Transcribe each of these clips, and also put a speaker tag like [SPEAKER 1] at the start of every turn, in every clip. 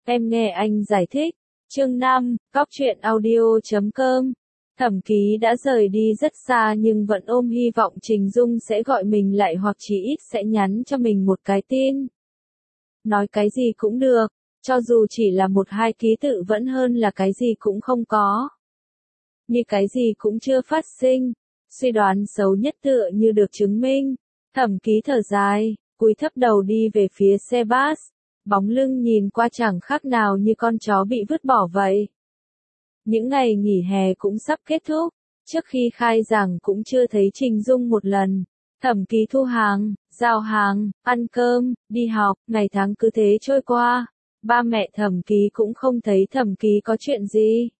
[SPEAKER 1] Em nghe anh giải thích. Chương 5, Cóc truyện audio.com. Thẩm Ký đã rời đi rất xa nhưng vẫn ôm hy vọng Trình Dung sẽ gọi mình lại hoặc chỉ ít sẽ nhắn cho mình một cái tin. Nói cái gì cũng được, cho dù chỉ là một hai ký tự vẫn hơn là cái gì cũng không có. Như cái gì cũng chưa phát sinh, suy đoán xấu nhất tựa như được chứng minh. Thẩm Ký thở dài, cúi thấp đầu đi về phía xe bus, bóng lưng nhìn qua chẳng khác nào như con chó bị vứt bỏ vậy. Những ngày nghỉ hè cũng sắp kết thúc, trước khi khai giảng cũng chưa thấy Trình Dung một lần. Thẩm Ký thu hàng, giao hàng, ăn cơm, đi học, ngày tháng cứ thế trôi qua. Ba mẹ Thẩm Ký cũng không thấy Thẩm Ký có chuyện gì.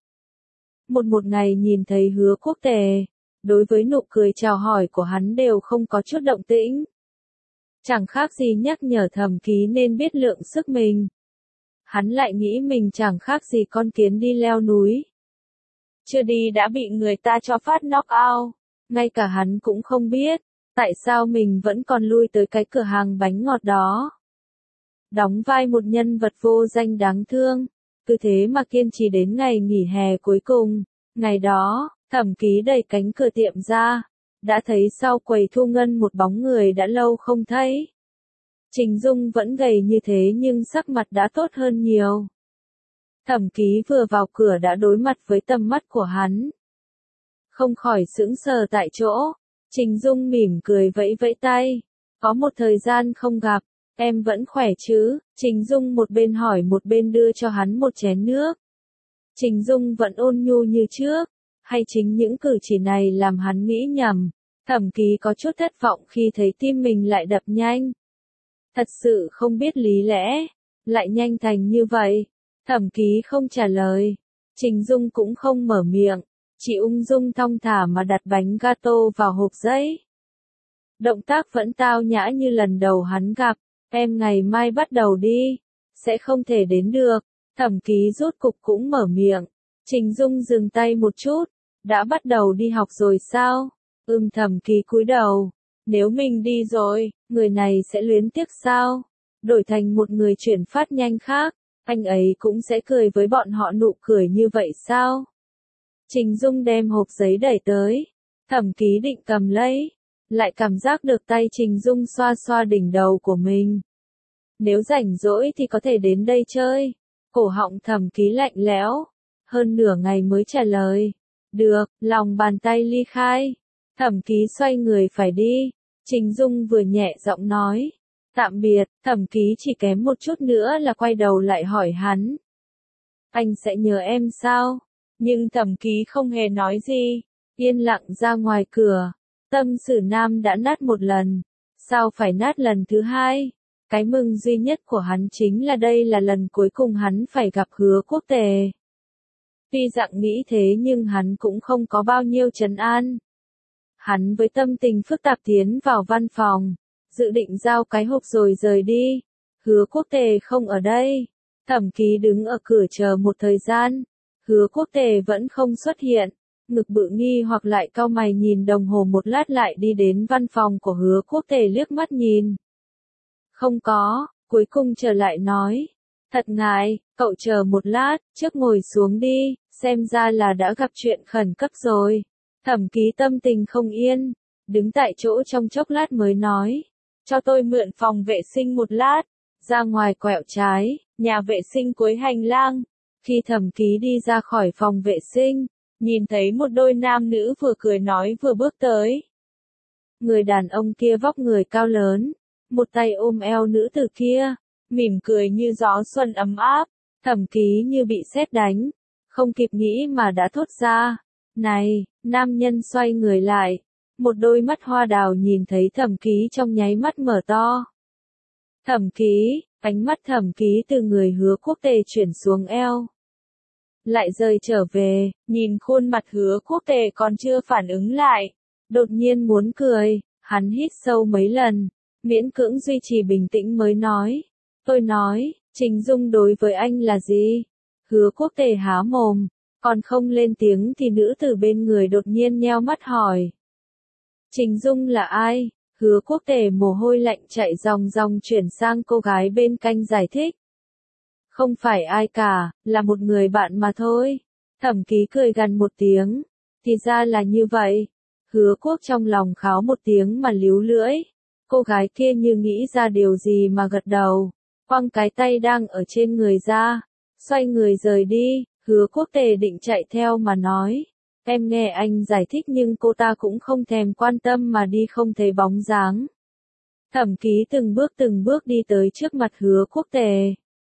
[SPEAKER 1] Một ngày nhìn thấy Hứa Quốc Tề, đối với nụ cười chào hỏi của hắn đều không có chút động tĩnh. Chẳng khác gì nhắc nhở Thẩm Ký nên biết lượng sức mình. Hắn lại nghĩ mình chẳng khác gì con kiến đi leo núi. Chưa đi đã bị người ta cho phát knock out, ngay cả hắn cũng không biết, tại sao mình vẫn còn lui tới cái cửa hàng bánh ngọt đó. Đóng vai một nhân vật vô danh đáng thương, cứ thế mà kiên trì đến ngày nghỉ hè cuối cùng. Ngày đó, Thẩm Ký đẩy cánh cửa tiệm ra, đã thấy sau quầy thu ngân một bóng người đã lâu không thấy. Trình Dung vẫn gầy như thế nhưng sắc mặt đã tốt hơn nhiều. Thẩm Ký vừa vào cửa đã đối mặt với tầm mắt của hắn. Không khỏi sững sờ tại chỗ, Trình Dung mỉm cười vẫy vẫy tay. Có một thời gian không gặp, em vẫn khỏe chứ? Trình Dung một bên hỏi một bên đưa cho hắn một chén nước. Trình Dung vẫn ôn nhu như trước, hay chính những cử chỉ này làm hắn nghĩ nhầm. Thẩm Ký có chút thất vọng khi thấy tim mình lại đập nhanh. Thật sự không biết lý lẽ, lại nhanh thành như vậy. Thẩm Ký không trả lời, Trình Dung cũng không mở miệng, chỉ ung dung thong thả mà đặt bánh gato vào hộp giấy. Động tác vẫn tao nhã như lần đầu hắn gặp. Em ngày mai bắt đầu đi, sẽ không thể đến được. Thẩm Ký rốt cục cũng mở miệng. Trình Dung dừng tay một chút, đã bắt đầu đi học rồi sao? Thẩm Ký cúi đầu. Nếu mình đi rồi, người này sẽ luyến tiếc sao? Đổi thành một người chuyển phát nhanh khác, anh ấy cũng sẽ cười với bọn họ nụ cười như vậy sao? Trình Dung đem hộp giấy đẩy tới. Thẩm Ký định cầm lấy, lại cảm giác được tay Trình Dung xoa xoa đỉnh đầu của mình. Nếu rảnh rỗi thì có thể đến đây chơi. Cổ họng Thẩm Ký lạnh lẽo, hơn nửa ngày mới trả lời. Được, lòng bàn tay ly khai. Thẩm Ký xoay người phải đi. Trình Dung vừa nhẹ giọng nói. Tạm biệt. Thẩm Ký chỉ kém một chút nữa là quay đầu lại hỏi hắn. Anh sẽ nhớ em sao? Nhưng Thẩm Ký không hề nói gì. Yên lặng ra ngoài cửa. Tâm Sử Nam đã nát một lần. Sao phải nát lần thứ hai? Cái mừng duy nhất của hắn chính là đây là lần cuối cùng hắn phải gặp Hứa Quốc Tề. Tuy dạng nghĩ thế nhưng hắn cũng không có bao nhiêu trấn an. Hắn với tâm tình phức tạp tiến vào văn phòng, dự định giao cái hộp rồi rời đi. Hứa Quốc Tề không ở đây. Thẩm Ký đứng ở cửa chờ một thời gian. Hứa Quốc Tề vẫn không xuất hiện. Ngực bự nghi hoặc lại cau mày nhìn đồng hồ một lát lại đi đến văn phòng của Hứa Quốc Tề liếc mắt nhìn. Không có, cuối cùng trở lại nói. Thật ngại, cậu chờ một lát, trước ngồi xuống đi, xem ra là đã gặp chuyện khẩn cấp rồi. Thẩm Ký tâm tình không yên, đứng tại chỗ trong chốc lát mới nói. Cho tôi mượn phòng vệ sinh một lát, ra ngoài quẹo trái, nhà vệ sinh cuối hành lang. Khi Thẩm Ký đi ra khỏi phòng vệ sinh, nhìn thấy một đôi nam nữ vừa cười nói vừa bước tới. Người đàn ông kia vóc người cao lớn, một tay ôm eo nữ tử kia, mỉm cười như gió xuân ấm áp. Thẩm Ký như bị sét đánh, không kịp nghĩ mà đã thốt ra. Này, nam nhân xoay người lại, một đôi mắt hoa đào nhìn thấy Thẩm Ký trong nháy mắt mở to. Thẩm Ký, ánh mắt Thẩm Ký từ người Hứa Quốc Tề chuyển xuống eo. Lại rơi trở về, nhìn khuôn mặt Hứa Quốc Tề còn chưa phản ứng lại. Đột nhiên muốn cười, hắn hít sâu mấy lần, miễn cưỡng duy trì bình tĩnh mới nói. Tôi nói, Trình Dung đối với anh là gì? Hứa Quốc Tề há mồm, còn không lên tiếng thì nữ tử bên người đột nhiên nheo mắt hỏi. Trình Dung là ai? Hứa Quốc Tề mồ hôi lạnh chạy ròng ròng chuyển sang cô gái bên cạnh giải thích. Không phải ai cả, là một người bạn mà thôi. Thẩm Ký cười gằn một tiếng. Thì ra là như vậy. Hứa Quốc trong lòng kháo một tiếng mà líu lưỡi. Cô gái kia như nghĩ ra điều gì mà gật đầu. Quăng cái tay đang ở trên người ra. Xoay người rời đi. Hứa Quốc Tề định chạy theo mà nói. Em nghe anh giải thích nhưng cô ta cũng không thèm quan tâm mà đi không thấy bóng dáng. Thẩm Ký từng bước đi tới trước mặt Hứa Quốc Tề.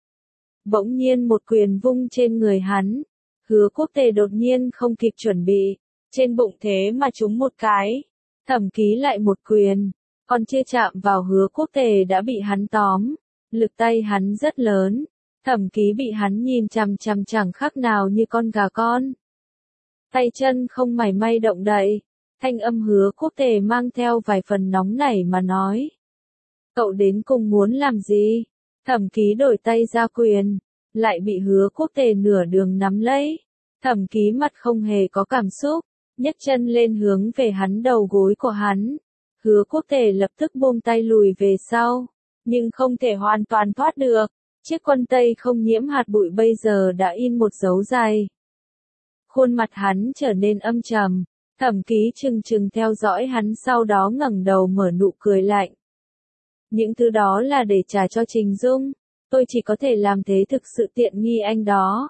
[SPEAKER 1] Bỗng nhiên một quyền vung trên người hắn. Hứa Quốc Tề đột nhiên không kịp chuẩn bị. Trên bụng thế mà trúng một cái. Thẩm Ký lại một quyền. Còn chưa chạm vào Hứa Quốc Tề đã bị hắn tóm. Lực tay hắn rất lớn. Thẩm Ký bị hắn nhìn chằm chằm chẳng khác nào như con gà con. Tay chân không mảy may động đậy. Thanh âm Hứa Quốc Tề mang theo vài phần nóng nảy mà nói. Cậu đến cùng muốn làm gì? Thẩm Ký đổi tay ra quyền. Lại bị Hứa Quốc Tề nửa đường nắm lấy. Thẩm Ký mặt không hề có cảm xúc. Nhấc chân lên hướng về hắn đầu gối của hắn. Hứa Quốc Tề lập tức buông tay lùi về sau. Nhưng không thể hoàn toàn thoát được. Chiếc quân tây không nhiễm hạt bụi bây giờ đã in một dấu dài. Khuôn mặt hắn trở nên âm trầm. Thẩm Ký chừng chừng theo dõi hắn sau đó ngẩng đầu mở nụ cười lạnh. Những thứ đó là để trả cho Trình Dung. Tôi chỉ có thể làm thế thực sự tiện nghi anh đó.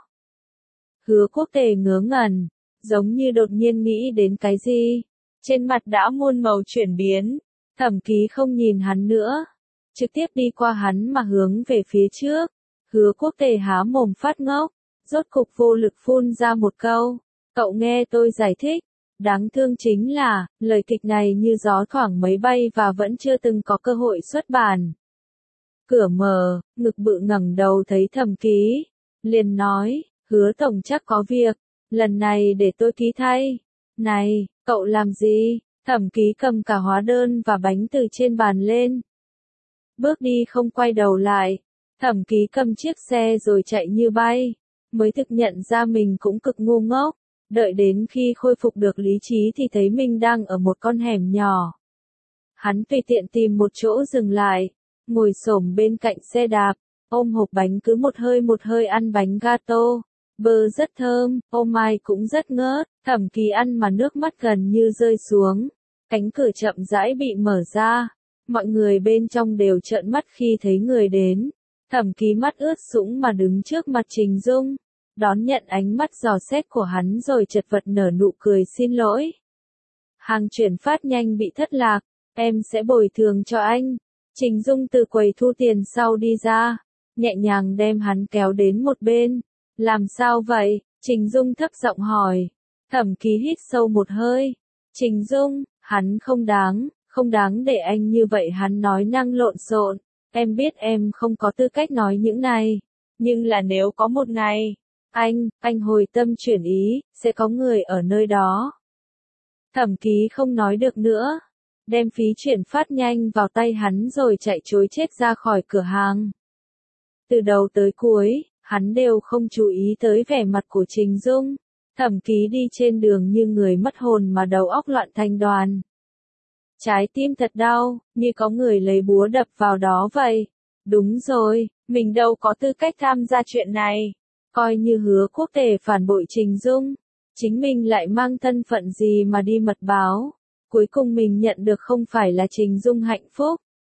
[SPEAKER 1] Hứa Quốc Tề ngớ ngẩn. Giống như đột nhiên nghĩ đến cái gì. Trên mặt đã muôn màu chuyển biến. Thẩm Ký không nhìn hắn nữa. Trực tiếp đi qua hắn mà hướng về phía trước. Hứa Quốc Tề há mồm phát ngốc. Rốt cục vô lực phun ra một câu. Cậu nghe tôi giải thích. Đáng thương chính là, lời kịch này như gió thoảng mấy bay và vẫn chưa từng có cơ hội xuất bản. Cửa mở, ngực bự ngẩng đầu thấy Thẩm Ký. Liền nói, Hứa tổng chắc có việc. Lần này để tôi ký thay. Này, cậu làm gì? Thẩm Ký cầm cả hóa đơn và bánh từ trên bàn lên. Bước đi không quay đầu lại. Thẩm Ký cầm chiếc xe rồi chạy như bay. Mới thực nhận ra mình cũng cực ngu ngốc. Đợi đến khi khôi phục được lý trí thì thấy mình đang ở một con hẻm nhỏ. Hắn tùy tiện tìm một chỗ dừng lại. Ngồi xổm bên cạnh xe đạp. Ôm hộp bánh cứ một hơi ăn bánh gato. Bơ rất thơm, ô mai cũng rất ngớt. Thẩm Ký ăn mà nước mắt gần như rơi xuống. Cánh cửa chậm rãi bị mở ra. Mọi người bên trong đều trợn mắt khi thấy người đến. Thẩm Ký mắt ướt sũng mà đứng trước mặt Trình Dung. Đón nhận ánh mắt dò xét của hắn rồi chật vật nở nụ cười xin lỗi. Hàng chuyển phát nhanh bị thất lạc. Em sẽ bồi thường cho anh. Trình Dung từ quầy thu tiền sau đi ra. Nhẹ nhàng đem hắn kéo đến một bên. Làm sao vậy? Trình Dung thấp giọng hỏi. Thẩm Ký hít sâu một hơi. Trình Dung, hắn không đáng để anh như vậy, hắn nói năng lộn xộn. Em biết em không có tư cách nói những này. Nhưng là nếu có một ngày, anh hồi tâm chuyển ý, sẽ có người ở nơi đó. Thẩm Ký không nói được nữa. Đem phí chuyển phát nhanh vào tay hắn rồi chạy trối chết ra khỏi cửa hàng. Từ đầu tới cuối, hắn đều không chú ý tới vẻ mặt của Trình Dung. Thẩm Ký đi trên đường như người mất hồn mà đầu óc loạn thành đoàn. Trái tim thật đau, như có người lấy búa đập vào đó vậy. Đúng rồi, mình đâu có tư cách tham gia chuyện này. Coi như Hứa Quốc Tề phản bội Trình Dung. Chính mình lại mang thân phận gì mà đi mật báo. Cuối cùng mình nhận được không phải là Trình Dung hạnh phúc.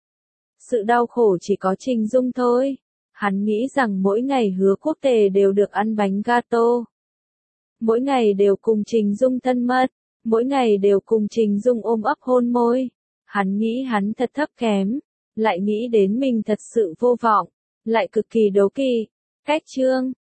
[SPEAKER 1] Sự đau khổ chỉ có Trình Dung thôi. Hắn nghĩ rằng mỗi ngày Hứa Quốc Tề đều được ăn bánh gato. Mỗi ngày đều cùng Trình Dung thân mật. Mỗi ngày đều cùng Trình Dung ôm ấp hôn môi. Hắn nghĩ hắn thật thấp kém. Lại nghĩ đến mình thật sự vô vọng. Lại cực kỳ đố kỵ. Cách chương